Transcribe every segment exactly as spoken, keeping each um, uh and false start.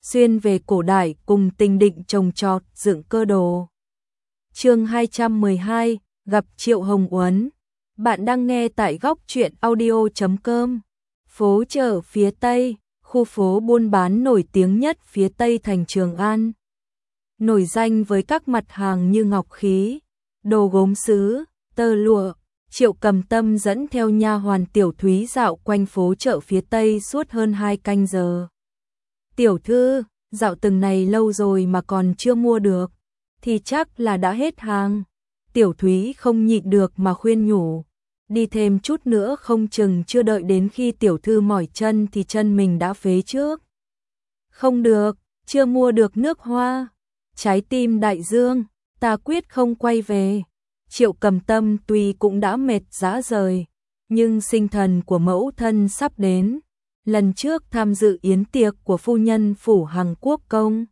xuyên về cổ đại cùng tình định trồng trọt dựng cơ đồ. Chương hai trăm mười hai, gặp Triệu Hồng Uẩn. Bạn đang nghe tại góc truyện audio chấm com. Phố chợ phía Tây, khu phố buôn bán nổi tiếng nhất phía Tây thành Trường An. Nổi danh với các mặt hàng như ngọc khí, đồ gốm sứ, tơ lụa. Triệu Cầm Tâm dẫn theo nha hoàn Tiểu Thúy dạo quanh phố chợ phía Tây suốt hơn hai canh giờ. Tiểu thư, dạo từng này lâu rồi mà còn chưa mua được, thì chắc là đã hết hàng. Tiểu Thúy không nhịn được mà khuyên nhủ, đi thêm chút nữa không chừng chưa đợi đến khi tiểu thư mỏi chân thì chân mình đã phế trước. Không được, chưa mua được nước hoa, trái tim đại dương, ta quyết không quay về. Triệu Cầm Tâm tuy cũng đã mệt rã rời, nhưng sinh thần của mẫu thân sắp đến. Lần trước tham dự yến tiệc của phu nhân phủ Hằng Quốc công,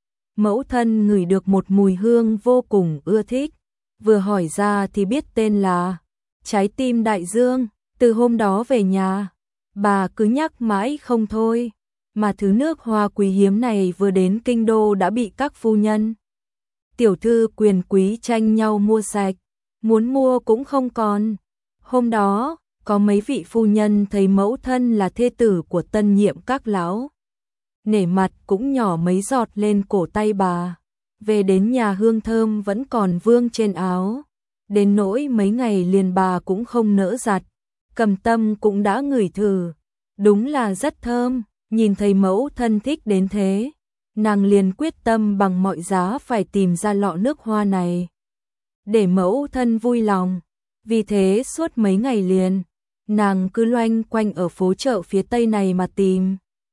mẫu thân ngửi được một mùi hương vô cùng ưa thích, vừa hỏi ra thì biết tên là trái tim đại dương. Từ hôm đó về nhà, bà cứ nhắc mãi không thôi, mà thứ nước hoa quý hiếm này vừa đến kinh đô đã bị các phu nhân, tiểu thư quyền quý tranh nhau mua sạch, muốn mua cũng không còn. Hôm đó, có mấy vị phu nhân thấy mẫu thân là thê tử của tân nhiệm các lão, nể mặt cũng nhỏ mấy giọt lên cổ tay bà. Về đến nhà hương thơm vẫn còn vương trên áo, đến nỗi mấy ngày liền bà cũng không nỡ giặt. Cầm Tâm cũng đã ngửi thử, đúng là rất thơm. Nhìn thấy mẫu thân thích đến thế, nàng liền quyết tâm bằng mọi giá phải tìm ra lọ nước hoa này để mẫu thân vui lòng. Vì thế suốt mấy ngày liền, nàng cứ loanh quanh ở phố chợ phía Tây này mà tìm.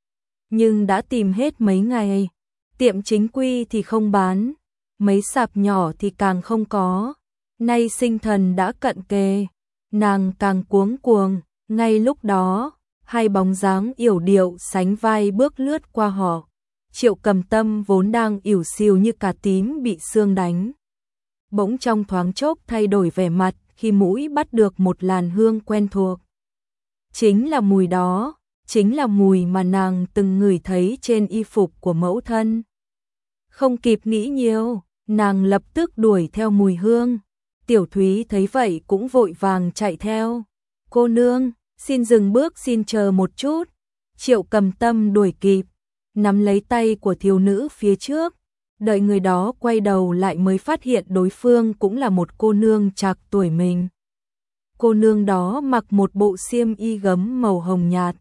Nhưng đã tìm hết mấy ngày, tiệm chính quy thì không bán, mấy sạp nhỏ thì càng không có. Nay sinh thần đã cận kề, nàng càng cuống cuồng. Ngay lúc đó, hai bóng dáng yểu điệu sánh vai bước lướt qua họ. Triệu Cầm Tâm vốn đang ỉu xìu như cà tím bị sương đánh, bỗng trong thoáng chốc thay đổi vẻ mặt khi mũi bắt được một làn hương quen thuộc. Chính là mùi đó, chính là mùi mà nàng từng ngửi thấy trên y phục của mẫu thân. Không kịp nghĩ nhiều, nàng lập tức đuổi theo mùi hương. Tiểu Thúy thấy vậy cũng vội vàng chạy theo. Cô nương, xin dừng bước, xin chờ một chút. Triệu Cầm Tâm đuổi kịp, nắm lấy tay của thiếu nữ phía trước. Đợi người đó quay đầu lại mới phát hiện đối phương cũng là một cô nương trạc tuổi mình. Cô nương đó mặc một bộ xiêm y gấm màu hồng nhạt,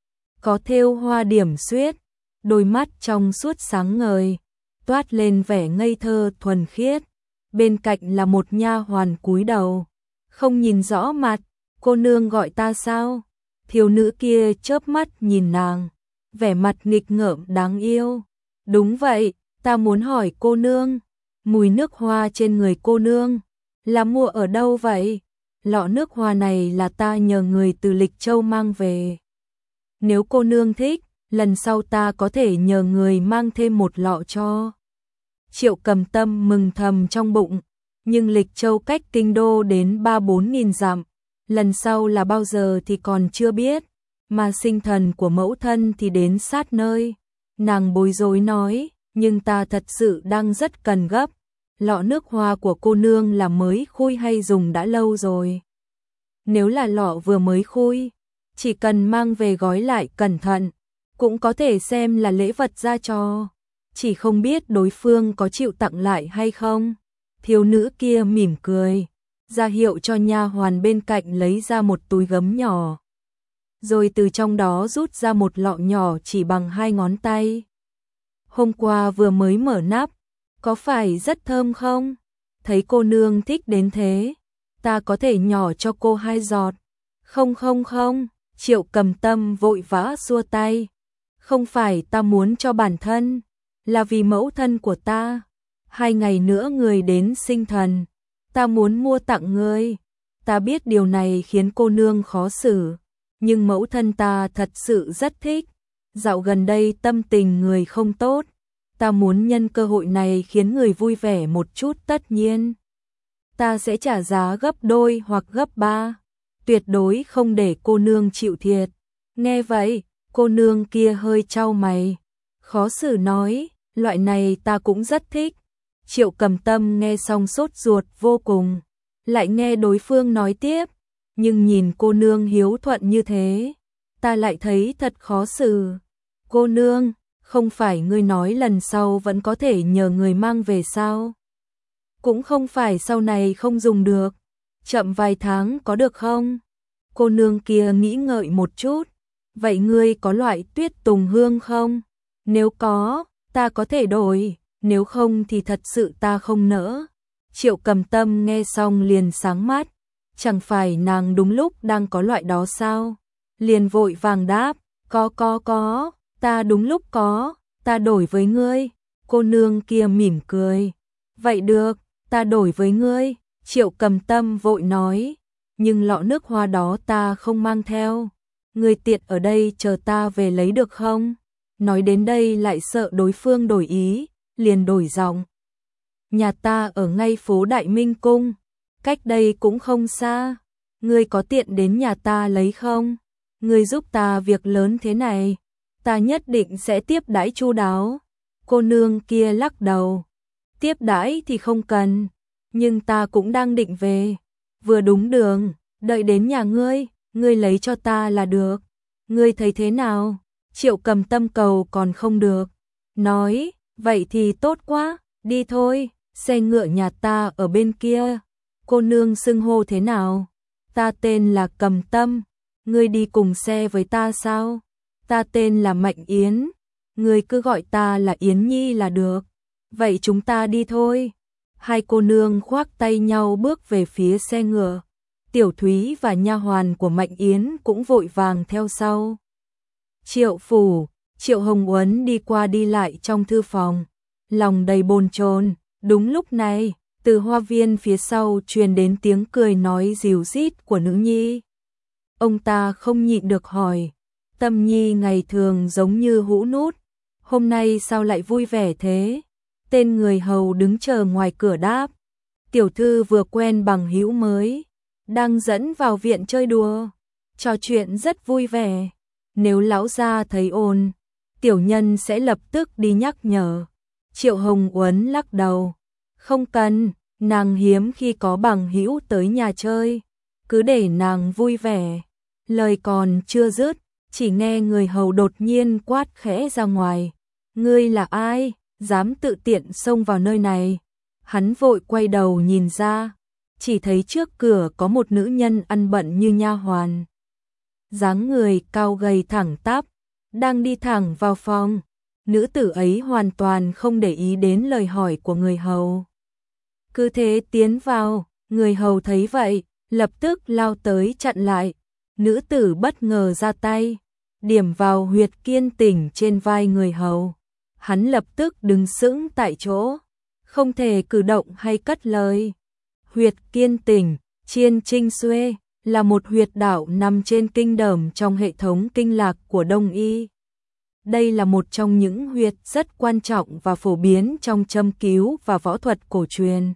có thêu hoa điểm xuyết, đôi mắt trong suốt sáng ngời, toát lên vẻ ngây thơ thuần khiết. Bên cạnh là một nha hoàn cúi đầu, không nhìn rõ mặt. Cô nương gọi ta sao? Thiếu nữ kia chớp mắt nhìn nàng, vẻ mặt nghịch ngợm đáng yêu. Đúng vậy, ta muốn hỏi cô nương, mùi nước hoa trên người cô nương là mua ở đâu vậy? Lọ nước hoa này là ta nhờ người từ Lịch Châu mang về. Nếu cô nương thích, lần sau ta có thể nhờ người mang thêm một lọ cho. Triệu Cầm Tâm mừng thầm trong bụng, nhưng Lịch Châu cách kinh đô đến ba bốn nghìn dặm, lần sau là bao giờ thì còn chưa biết, mà sinh thần của mẫu thân thì đến sát nơi. Nàng bối rối nói, nhưng ta thật sự đang rất cần gấp. Lọ nước hoa của cô nương là mới khui hay dùng đã lâu rồi? Nếu là lọ vừa mới khui, chỉ cần mang về gói lại cẩn thận, cũng có thể xem là lễ vật ra cho. Chỉ không biết đối phương có chịu tặng lại hay không. Thiếu nữ kia mỉm cười, ra hiệu cho nha hoàn bên cạnh lấy ra một túi gấm nhỏ, rồi từ trong đó rút ra một lọ nhỏ chỉ bằng hai ngón tay. Hôm qua vừa mới mở nắp, có phải rất thơm không? Thấy cô nương thích đến thế, ta có thể nhỏ cho cô hai giọt. Không không không, Triệu Cầm Tâm vội vã xua tay. Không phải ta muốn cho bản thân, là vì mẫu thân của ta. Hai ngày nữa người đến sinh thần, ta muốn mua tặng người. Ta biết điều này khiến cô nương khó xử, nhưng mẫu thân ta thật sự rất thích. Dạo gần đây tâm tình người không tốt, ta muốn nhân cơ hội này khiến người vui vẻ một chút. Tất nhiên, ta sẽ trả giá gấp đôi hoặc gấp ba, tuyệt đối không để cô nương chịu thiệt. Nghe vậy, cô nương kia hơi chau mày, khó xử nói, loại này ta cũng rất thích. Triệu Cầm Tâm nghe xong sốt ruột vô cùng, lại nghe đối phương nói tiếp, nhưng nhìn cô nương hiếu thuận như thế, ta lại thấy thật khó xử. Cô nương, không phải ngươi nói lần sau vẫn có thể nhờ người mang về sao? Cũng không phải sau này không dùng được, chậm vài tháng có được không? Cô nương kia nghĩ ngợi một chút, vậy ngươi có loại tuyết tùng hương không? Nếu có, ta có thể đổi, nếu không thì thật sự ta không nỡ. Triệu Cầm Tâm nghe xong liền sáng mắt, chẳng phải nàng đúng lúc đang có loại đó sao? Liền vội vàng đáp, có có có, ta đúng lúc có, ta đổi với ngươi. Cô nương kia mỉm cười, vậy được, ta đổi với ngươi. Triệu Cầm Tâm vội nói, nhưng lọ nước hoa đó ta không mang theo, ngươi tiện ở đây chờ ta về lấy được không? Nói đến đây lại sợ đối phương đổi ý, liền đổi giọng. Nhà ta ở ngay phố Đại Minh Cung, cách đây cũng không xa, ngươi có tiện đến nhà ta lấy không? Ngươi giúp ta việc lớn thế này, ta nhất định sẽ tiếp đãi chu đáo. Cô nương kia lắc đầu, tiếp đãi thì không cần, nhưng ta cũng đang định về, vừa đúng đường, đợi đến nhà ngươi, ngươi lấy cho ta là được. Ngươi thấy thế nào? Triệu Cầm Tâm cầu còn không được, nói, vậy thì tốt quá, đi thôi, xe ngựa nhà ta ở bên kia. Cô nương xưng hô thế nào? Ta tên là Cầm Tâm, ngươi đi cùng xe với ta sao? Ta tên là Mạnh Yến, ngươi cứ gọi ta là Yến Nhi là được. Vậy chúng ta đi thôi. Hai cô nương khoác tay nhau bước về phía xe ngựa. Tiểu Thúy và nha hoàn của Mạnh Yến cũng vội vàng theo sau. Triệu phủ, Triệu Hồng Uẩn đi qua đi lại trong thư phòng, lòng đầy bồn chồn. Đúng lúc này, từ hoa viên phía sau truyền đến tiếng cười nói ríu rít của nữ nhi. Ông ta không nhịn được hỏi, Tâm Nhi ngày thường giống như hũ nút, hôm nay sao lại vui vẻ thế? Tên người hầu đứng chờ ngoài cửa đáp, tiểu thư vừa quen bằng hữu mới, đang dẫn vào viện chơi đùa, trò chuyện rất vui vẻ. Nếu lão gia thấy ồn, tiểu nhân sẽ lập tức đi nhắc nhở. Triệu Hồng Uẩn lắc đầu, không cần, nàng hiếm khi có bằng hữu tới nhà chơi, cứ để nàng vui vẻ. Lời còn chưa dứt, chỉ nghe người hầu đột nhiên quát khẽ ra ngoài, ngươi là ai, dám tự tiện xông vào nơi này? Hắn vội quay đầu nhìn ra, chỉ thấy trước cửa có một nữ nhân ăn bận như nha hoàn, dáng người cao gầy thẳng tắp, đang đi thẳng vào phòng. Nữ tử ấy hoàn toàn không để ý đến lời hỏi của người hầu, cứ thế tiến vào. Người hầu thấy vậy, lập tức lao tới chặn lại. Nữ tử bất ngờ ra tay, điểm vào huyệt kiên tỉnh trên vai người hầu. Hắn lập tức đứng sững tại chỗ, không thể cử động hay cất lời. Huyệt kiên tỉnh, Chiên Trinh Xuê, là một huyệt đạo nằm trên kinh đờm trong hệ thống kinh lạc của Đông y. Đây là một trong những huyệt rất quan trọng và phổ biến trong châm cứu và võ thuật cổ truyền.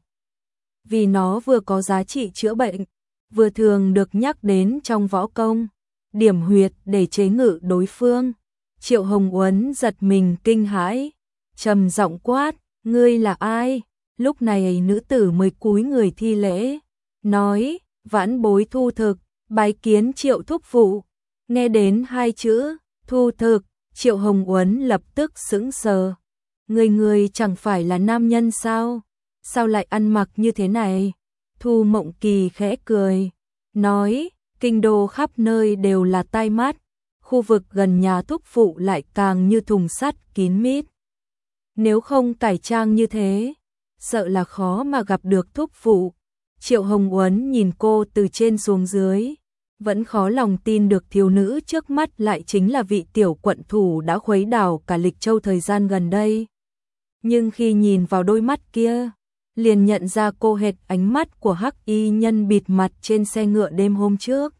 Vì nó vừa có giá trị chữa bệnh, vừa thường được nhắc đến trong võ công, điểm huyệt để chế ngự đối phương. Triệu Hồng Uẩn giật mình kinh hãi, trầm giọng quát, ngươi là ai? Lúc này nữ tử mới cúi người thi lễ, nói, vãn bối Thu Thực, bái kiến Triệu thúc phụ. Nghe đến hai chữ, Thu Thực, Triệu Hồng Uẩn lập tức sững sờ. Người người chẳng phải là nam nhân sao? Sao lại ăn mặc như thế này? Thu Mộng Kỳ khẽ cười, nói, kinh đô khắp nơi đều là tai mắt, khu vực gần nhà thúc phụ lại càng như thùng sắt kín mít. Nếu không cải trang như thế, sợ là khó mà gặp được thúc phụ. Triệu Hồng Uẩn nhìn cô từ trên xuống dưới, vẫn khó lòng tin được thiếu nữ trước mắt lại chính là vị tiểu quận thủ đã khuấy đảo cả Lịch Châu thời gian gần đây. Nhưng khi nhìn vào đôi mắt kia, liền nhận ra cô hệt ánh mắt của hắc y nhân bịt mặt trên xe ngựa đêm hôm trước.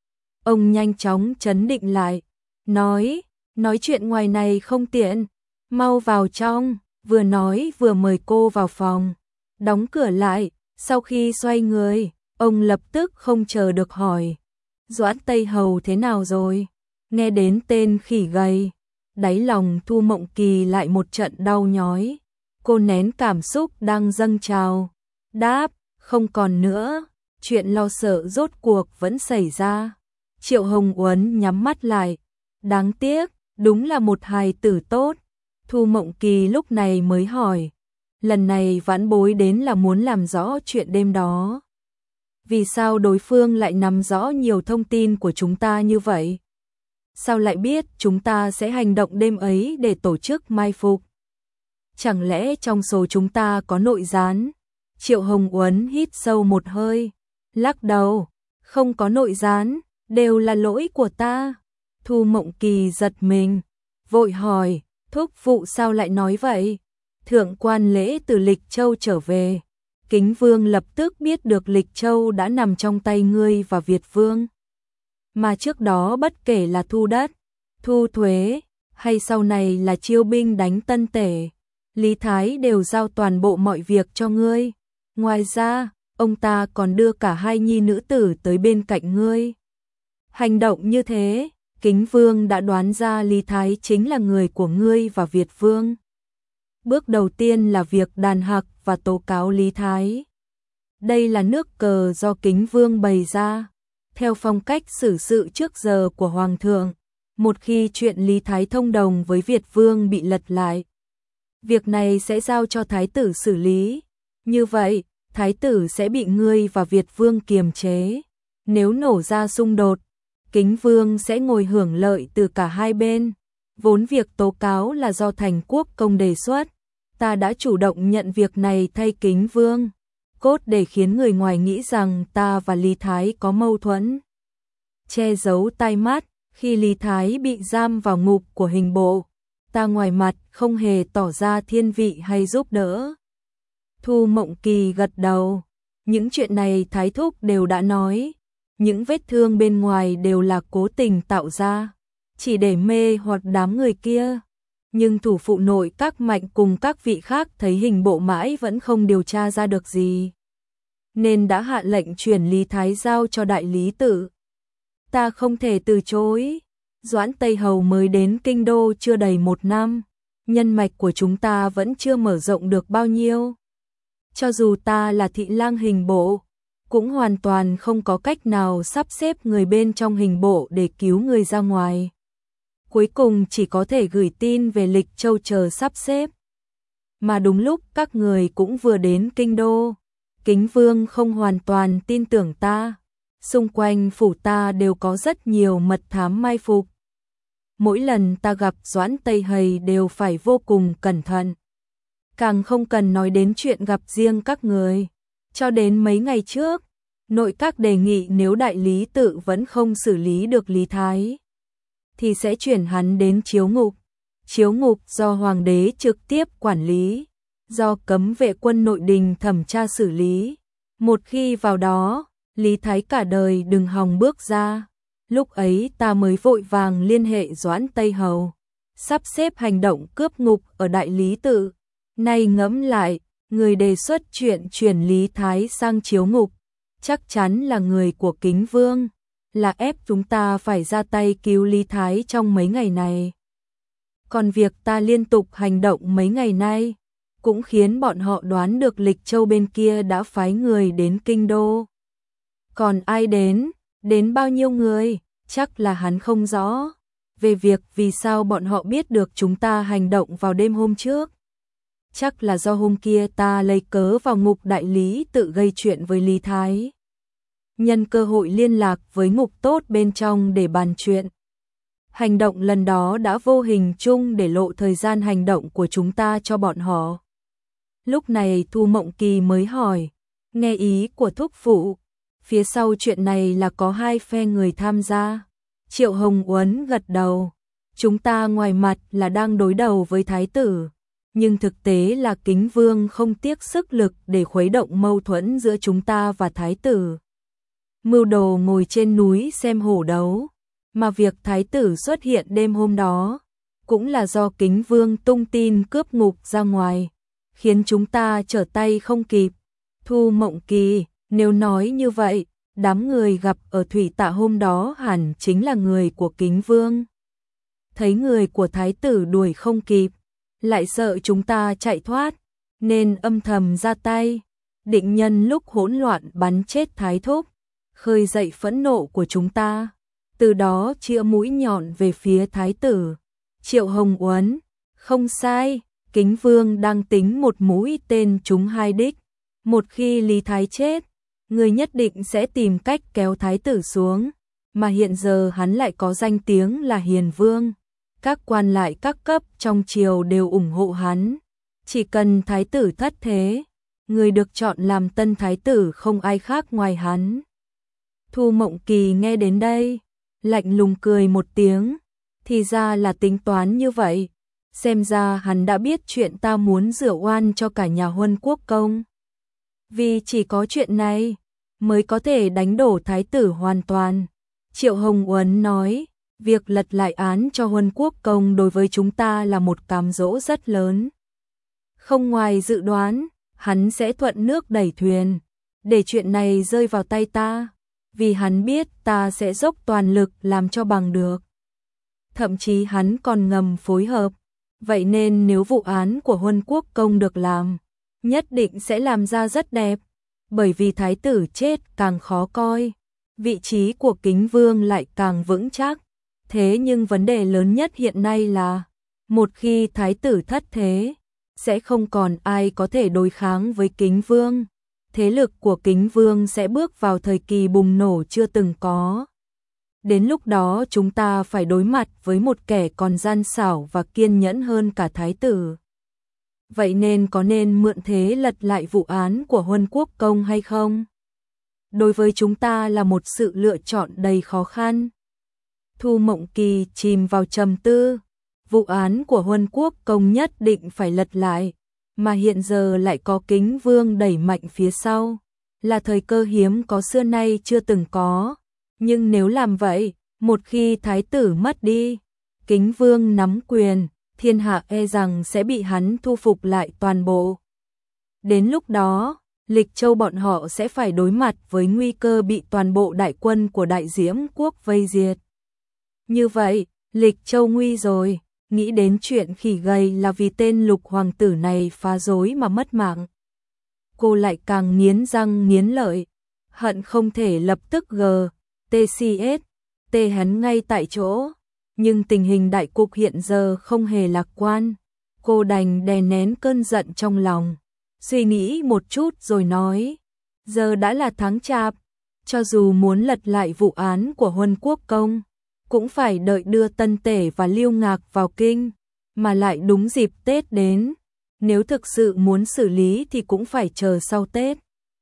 Ông nhanh chóng trấn định lại, nói, nói chuyện ngoài này không tiện, mau vào trong, vừa nói vừa mời cô vào phòng, đóng cửa lại. Sau khi xoay người, ông lập tức không chờ được hỏi, Doãn Tây Hầu thế nào rồi? Nghe đến tên khỉ gầy, đáy lòng Thu Mộng Kỳ lại một trận đau nhói. Cô nén cảm xúc đang dâng trào, đáp, không còn nữa, chuyện lo sợ rốt cuộc vẫn xảy ra. Triệu Hồng Uẩn nhắm mắt lại, đáng tiếc, đúng là một hài tử tốt. Thu Mộng Kỳ lúc này mới hỏi, lần này vãn bối đến là muốn làm rõ chuyện đêm đó. Vì sao đối phương lại nắm rõ nhiều thông tin của chúng ta như vậy? Sao lại biết chúng ta sẽ hành động đêm ấy để tổ chức mai phục? Chẳng lẽ trong số chúng ta có nội gián? Triệu Hồng Uẩn hít sâu một hơi, lắc đầu, không có nội gián, đều là lỗi của ta. Thu Mộng Kỳ giật mình, vội hỏi, thúc phụ sao lại nói vậy? Thượng quan lễ từ Lịch Châu trở về, Kính Vương lập tức biết được Lịch Châu đã nằm trong tay ngươi và Việt Vương. Mà trước đó bất kể là thu đất, thu thuế, hay sau này là chiêu binh đánh Tân Tể, Lý Thái đều giao toàn bộ mọi việc cho ngươi. Ngoài ra, ông ta còn đưa cả hai nhi nữ tử tới bên cạnh ngươi. Hành động như thế, Kính Vương đã đoán ra Lý Thái chính là người của ngươi và Việt Vương. Bước đầu tiên là việc đàn hạc và tố cáo Lý Thái. Đây là nước cờ do Kính Vương bày ra. Theo phong cách xử sự trước giờ của Hoàng thượng, một khi chuyện Lý Thái thông đồng với Việt Vương bị lật lại, việc này sẽ giao cho Thái tử xử lý. Như vậy, Thái tử sẽ bị ngươi và Việt Vương kiềm chế. Nếu nổ ra xung đột, Kính Vương sẽ ngồi hưởng lợi từ cả hai bên. Vốn việc tố cáo là do Thành Quốc Công đề xuất, ta đã chủ động nhận việc này thay Kính Vương, cốt để khiến người ngoài nghĩ rằng ta và Lý Thái có mâu thuẫn. Che giấu tai mắt, khi Lý Thái bị giam vào ngục của hình bộ, ta ngoài mặt không hề tỏ ra thiên vị hay giúp đỡ. Thu Mộng Kỳ gật đầu, những chuyện này Thái thúc đều đã nói, những vết thương bên ngoài đều là cố tình tạo ra, chỉ để mê hoặc đám người kia. Nhưng thủ phụ nội các mạnh cùng các vị khác thấy hình bộ mãi vẫn không điều tra ra được gì, nên đã hạ lệnh chuyển Lý Thái giao cho đại lý tự. Ta không thể từ chối. Doãn Tây Hầu mới đến kinh đô chưa đầy một năm, nhân mạch của chúng ta vẫn chưa mở rộng được bao nhiêu. Cho dù ta là thị lang hình bộ, cũng hoàn toàn không có cách nào sắp xếp người bên trong hình bộ để cứu người ra ngoài. Cuối cùng chỉ có thể gửi tin về Lịch Châu chờ sắp xếp. Mà đúng lúc các người cũng vừa đến kinh đô, Kính Vương không hoàn toàn tin tưởng ta. Xung quanh phủ ta đều có rất nhiều mật thám mai phục. Mỗi lần ta gặp Doãn Tây Hầu đều phải vô cùng cẩn thận. Càng không cần nói đến chuyện gặp riêng các người. Cho đến mấy ngày trước, nội các đề nghị nếu đại lý tự vẫn không xử lý được Lý Thái, thì sẽ chuyển hắn đến chiếu ngục. Chiếu ngục do hoàng đế trực tiếp quản lý, do cấm vệ quân nội đình thẩm tra xử lý. Một khi vào đó, Lý Thái cả đời đừng hòng bước ra. Lúc ấy ta mới vội vàng liên hệ Doãn Tây Hầu, sắp xếp hành động cướp ngục ở đại lý tự. Nay ngẫm lại, người đề xuất chuyện chuyển Lý Thái sang chiếu ngục, chắc chắn là người của Kính Vương, là ép chúng ta phải ra tay cứu Lý Thái trong mấy ngày này. Còn việc ta liên tục hành động mấy ngày nay, cũng khiến bọn họ đoán được Lịch Châu bên kia đã phái người đến kinh đô. Còn ai đến, đến bao nhiêu người, chắc là hắn không rõ. Về việc vì sao bọn họ biết được chúng ta hành động vào đêm hôm trước, chắc là do hôm kia ta lấy cớ vào ngục đại lý tự gây chuyện với Lý Thái. Nhân cơ hội liên lạc với ngục tốt bên trong để bàn chuyện. Hành động lần đó đã vô hình chung để lộ thời gian hành động của chúng ta cho bọn họ. Lúc này Thu Mộng Kỳ mới hỏi, nghe ý của thúc phụ, phía sau chuyện này là có hai phe người tham gia. Triệu Hồng Uẩn gật đầu, chúng ta ngoài mặt là đang đối đầu với thái tử, nhưng thực tế là Kính Vương không tiếc sức lực để khuấy động mâu thuẫn giữa chúng ta và thái tử. Mưu đồ ngồi trên núi xem hổ đấu, mà việc thái tử xuất hiện đêm hôm đó cũng là do Kính Vương tung tin cướp ngục ra ngoài, khiến chúng ta trở tay không kịp. Thu Mộng Kỳ, nếu nói như vậy, đám người gặp ở thủy tạ hôm đó hẳn chính là người của Kính Vương. thấy người của thái tử đuổi không kịp, lại sợ chúng ta chạy thoát, nên âm thầm ra tay, định nhân lúc hỗn loạn bắn chết thái thúc, khơi dậy phẫn nộ của chúng ta, từ đó chĩa mũi nhọn về phía thái tử. Triệu Hồng Uấn, không sai, Kính Vương đang tính một mũi tên trúng hai đích, một khi Lý Thái chết, người nhất định sẽ tìm cách kéo thái tử xuống, mà hiện giờ hắn lại có danh tiếng là Hiền Vương, các quan lại các cấp trong triều đều ủng hộ hắn, chỉ cần thái tử thất thế, người được chọn làm tân thái tử không ai khác ngoài hắn. Thu Mộng Kỳ nghe đến đây, lạnh lùng cười một tiếng, thì ra là tính toán như vậy, xem ra hắn đã biết chuyện ta muốn rửa oan cho cả nhà Huân Quốc công. Vì chỉ có chuyện này mới có thể đánh đổ thái tử hoàn toàn. Triệu Hồng Uấn nói, việc lật lại án cho Huân Quốc công đối với chúng ta là một cám dỗ rất lớn. Không ngoài dự đoán, hắn sẽ thuận nước đẩy thuyền, để chuyện này rơi vào tay ta, vì hắn biết ta sẽ dốc toàn lực làm cho bằng được. Thậm chí hắn còn ngầm phối hợp, vậy nên nếu vụ án của Huân Quốc công được làm, nhất định sẽ làm ra rất đẹp, bởi vì thái tử chết càng khó coi, vị trí của Kính Vương lại càng vững chắc. Thế nhưng vấn đề lớn nhất hiện nay là, một khi thái tử thất thế, sẽ không còn ai có thể đối kháng với Kính Vương. Thế lực của Kính Vương sẽ bước vào thời kỳ bùng nổ chưa từng có. Đến lúc đó chúng ta phải đối mặt với một kẻ còn gian xảo và kiên nhẫn hơn cả thái tử. Vậy nên có nên mượn thế lật lại vụ án của Huân Quốc công hay không? Đối với chúng ta là một sự lựa chọn đầy khó khăn. Thu Mộng Kỳ chìm vào trầm tư, vụ án của Huân Quốc công nhất định phải lật lại, mà hiện giờ lại có Kính Vương đẩy mạnh phía sau, là thời cơ hiếm có xưa nay chưa từng có. Nhưng nếu làm vậy, một khi thái tử mất đi, Kính Vương nắm quyền, thiên hạ e rằng sẽ bị hắn thu phục lại toàn bộ. Đến lúc đó, Lịch Châu bọn họ sẽ phải đối mặt với nguy cơ bị toàn bộ đại quân của Đại Diễm quốc vây diệt. Như vậy, Lịch Châu nguy rồi, nghĩ đến chuyện khỉ gầy là vì tên Lục hoàng tử này phá rối mà mất mạng. Cô lại càng nghiến răng nghiến lợi, hận không thể lập tức gờ, tê xê ét, tê hắn ngay tại chỗ. Nhưng tình hình đại cục hiện giờ không hề lạc quan, cô đành đè nén cơn giận trong lòng, suy nghĩ một chút rồi nói, giờ đã là tháng Chạp, cho dù muốn lật lại vụ án của Huân Quốc công, cũng phải đợi đưa Tân Tể và Liêu Ngạc vào kinh, mà lại đúng dịp Tết đến, nếu thực sự muốn xử lý thì cũng phải chờ sau Tết.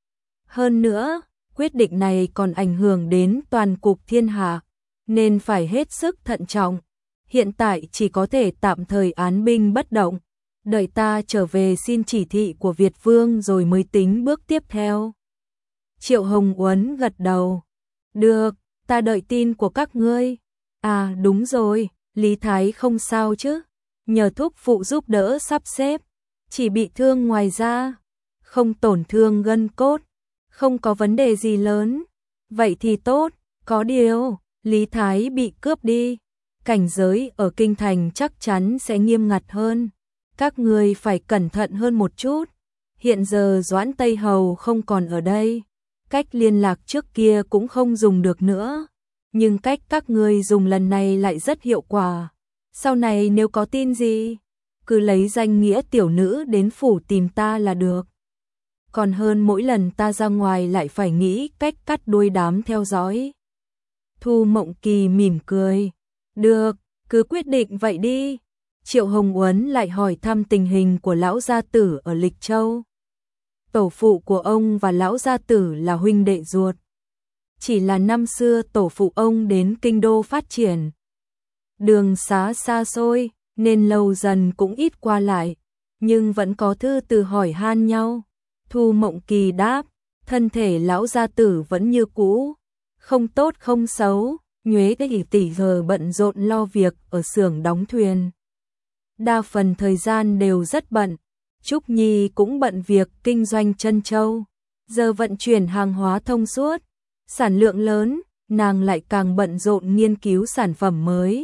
Hơn nữa, quyết định này còn ảnh hưởng đến toàn cục thiên hạ, nên phải hết sức thận trọng. Hiện tại chỉ có thể tạm thời án binh bất động, đợi ta trở về xin chỉ thị của Việt Vương rồi mới tính bước tiếp theo. Triệu Hồng Uấn gật đầu. Được, ta đợi tin của các ngươi. À đúng rồi, Lý Thái không sao chứ? Nhờ thúc phụ giúp đỡ sắp xếp, chỉ bị thương ngoài da, không tổn thương gân cốt, không có vấn đề gì lớn. Vậy thì tốt, có điều, Lý Thái bị cướp đi, cảnh giới ở kinh thành chắc chắn sẽ nghiêm ngặt hơn. Các ngươi phải cẩn thận hơn một chút. Hiện giờ Doãn Tây Hầu không còn ở đây, cách liên lạc trước kia cũng không dùng được nữa. Nhưng cách các ngươi dùng lần này lại rất hiệu quả. Sau này nếu có tin gì, cứ lấy danh nghĩa tiểu nữ đến phủ tìm ta là được. Còn hơn mỗi lần ta ra ngoài lại phải nghĩ cách cắt đuôi đám theo dõi. Thu Mộng Kỳ mỉm cười. Được, cứ quyết định vậy đi. Triệu Hồng Uấn lại hỏi thăm tình hình của lão gia tử ở Lịch Châu. Tổ phụ của ông và lão gia tử là huynh đệ ruột. Chỉ là năm xưa tổ phụ ông đến kinh đô phát triển, đường xá xa xôi nên lâu dần cũng ít qua lại, nhưng vẫn có thư từ hỏi han nhau. Thu Mộng Kỳ đáp, thân thể lão gia tử vẫn như cũ, không tốt không xấu, nhuế tỷ tỷ giờ bận rộn lo việc ở xưởng đóng thuyền. Đa phần thời gian đều rất bận. Trúc Nhi cũng bận việc kinh doanh Trân Châu, giờ vận chuyển hàng hóa thông suốt, sản lượng lớn, nàng lại càng bận rộn nghiên cứu sản phẩm mới,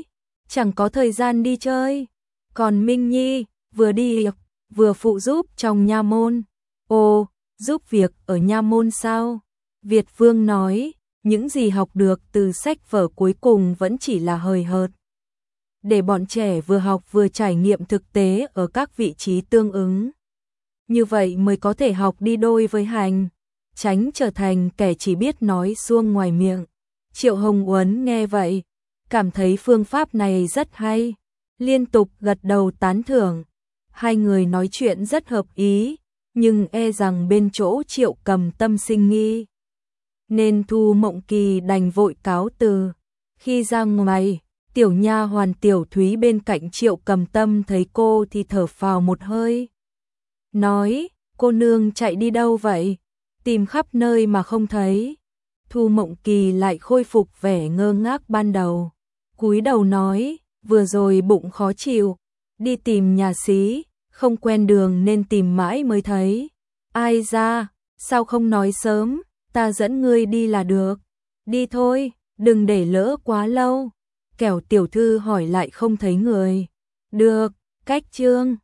chẳng có thời gian đi chơi. Còn Minh Nhi, vừa đi vừa phụ giúp trong nha môn. Ồ, giúp việc ở nha môn sao? Việt Vương nói, những gì học được từ sách vở cuối cùng vẫn chỉ là hời hợt. Để bọn trẻ vừa học vừa trải nghiệm thực tế ở các vị trí tương ứng. Như vậy mới có thể học đi đôi với hành, tránh trở thành kẻ chỉ biết nói suông ngoài miệng. Triệu Hồng Uấn nghe vậy, cảm thấy phương pháp này rất hay, liên tục gật đầu tán thưởng. Hai người nói chuyện rất hợp ý, nhưng e rằng bên chỗ Triệu Cầm Tâm sinh nghi, nên Thu Mộng Kỳ đành vội cáo từ. Khi ra ngoài, tiểu nha hoàn Tiểu Thúy bên cạnh Triệu Cầm Tâm thấy cô thì thở phào một hơi. Nói, cô nương chạy đi đâu vậy? Tìm khắp nơi mà không thấy. Thu Mộng Kỳ lại khôi phục vẻ ngơ ngác ban đầu. Cúi đầu nói, vừa rồi bụng khó chịu, đi tìm nhà xí, không quen đường nên tìm mãi mới thấy. Ai ra, sao không nói sớm, ta dẫn ngươi đi là được. Đi thôi, đừng để lỡ quá lâu. Kẻo tiểu thư hỏi lại không thấy người. Được, cách chương.